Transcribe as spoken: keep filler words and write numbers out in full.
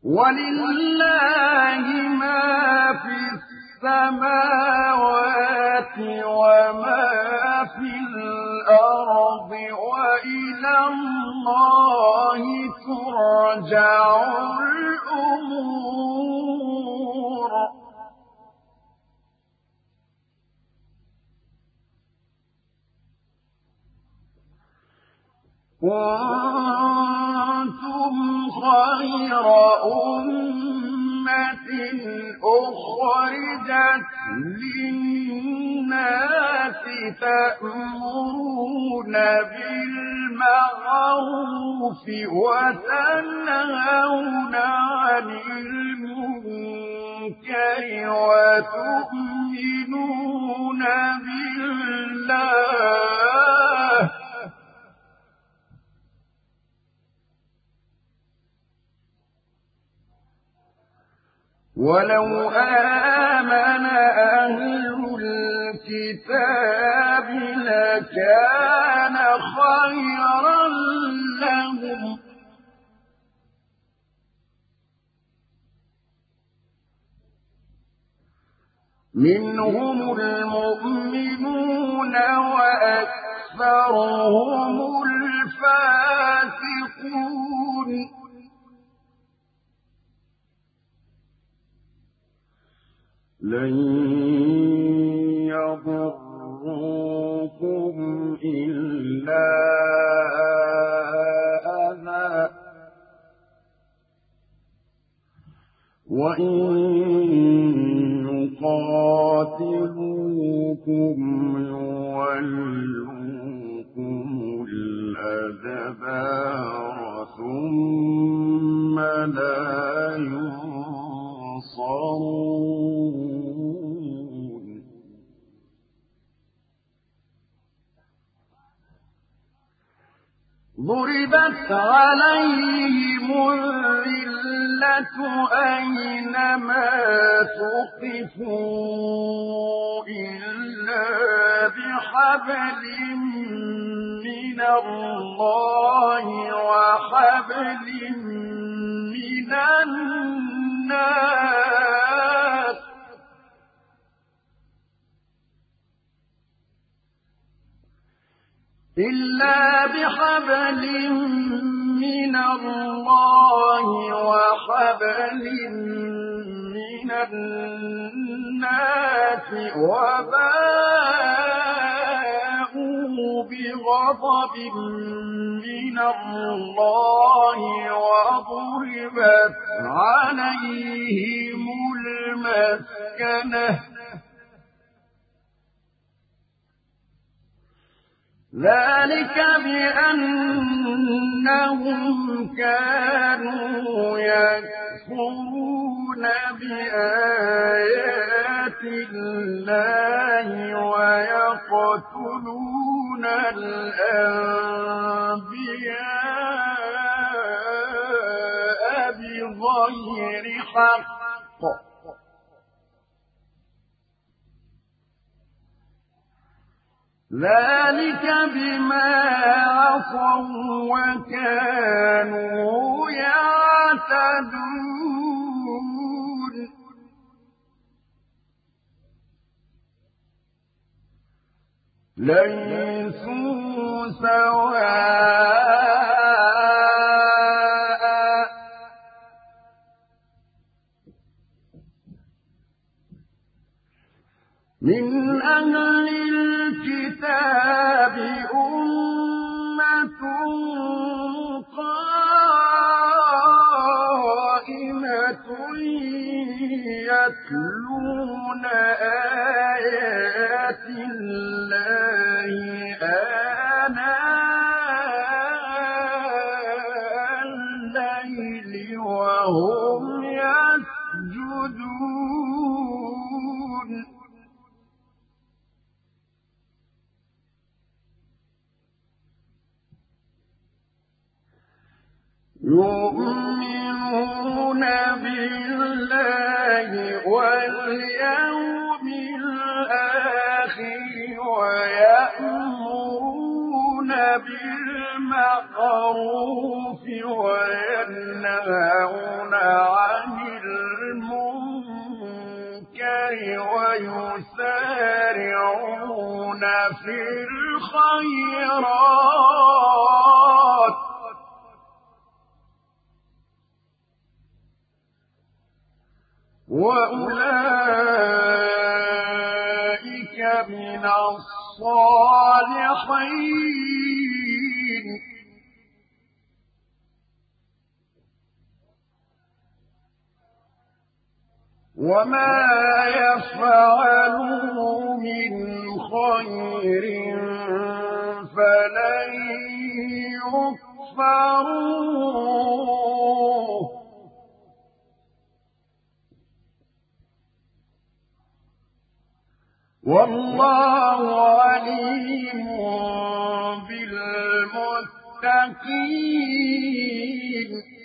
ولله ما في السماوات وما في الأرض وإلى الله ترجع الأمور كنتم خير أمة أخرجت للناس تأمرون بالمعروف وتنهون عن المنكر وتؤمنون بالله ولو آمن أهل الكتاب لكان خيرا لهم منهم المؤمنون وأكثرهم الفاسقون لن يضروكم إلا أذى وإن يقاتلوكم يولوكم الأدبار ثم لا ينصرون ضربت عليهم الذلة أينما ثقفوا إلا بحبل من الله وحبل من الناس إلا بحبل من الله وحبل من الناس وباءوا بغضب من الله وضربت عليهم المسكنة ذلك بأنهم كانوا يكفرون بآيات الله ويقتلون الأنبياء بغير حق ذلك بما عصوا وكانوا يعتدون ليسوا سواء من أهل الكتاب أمة قائمة يتلون آيات الله آناء الليل وهم يسجدون يؤمنون بالله واليوم الآخر ويأمرون بالمعروف وينهون عن ويسارعون في الخيرات وأولئك من الصالحين وما يفعلوا من خير فلن يكفروه والله عليم بالمتقين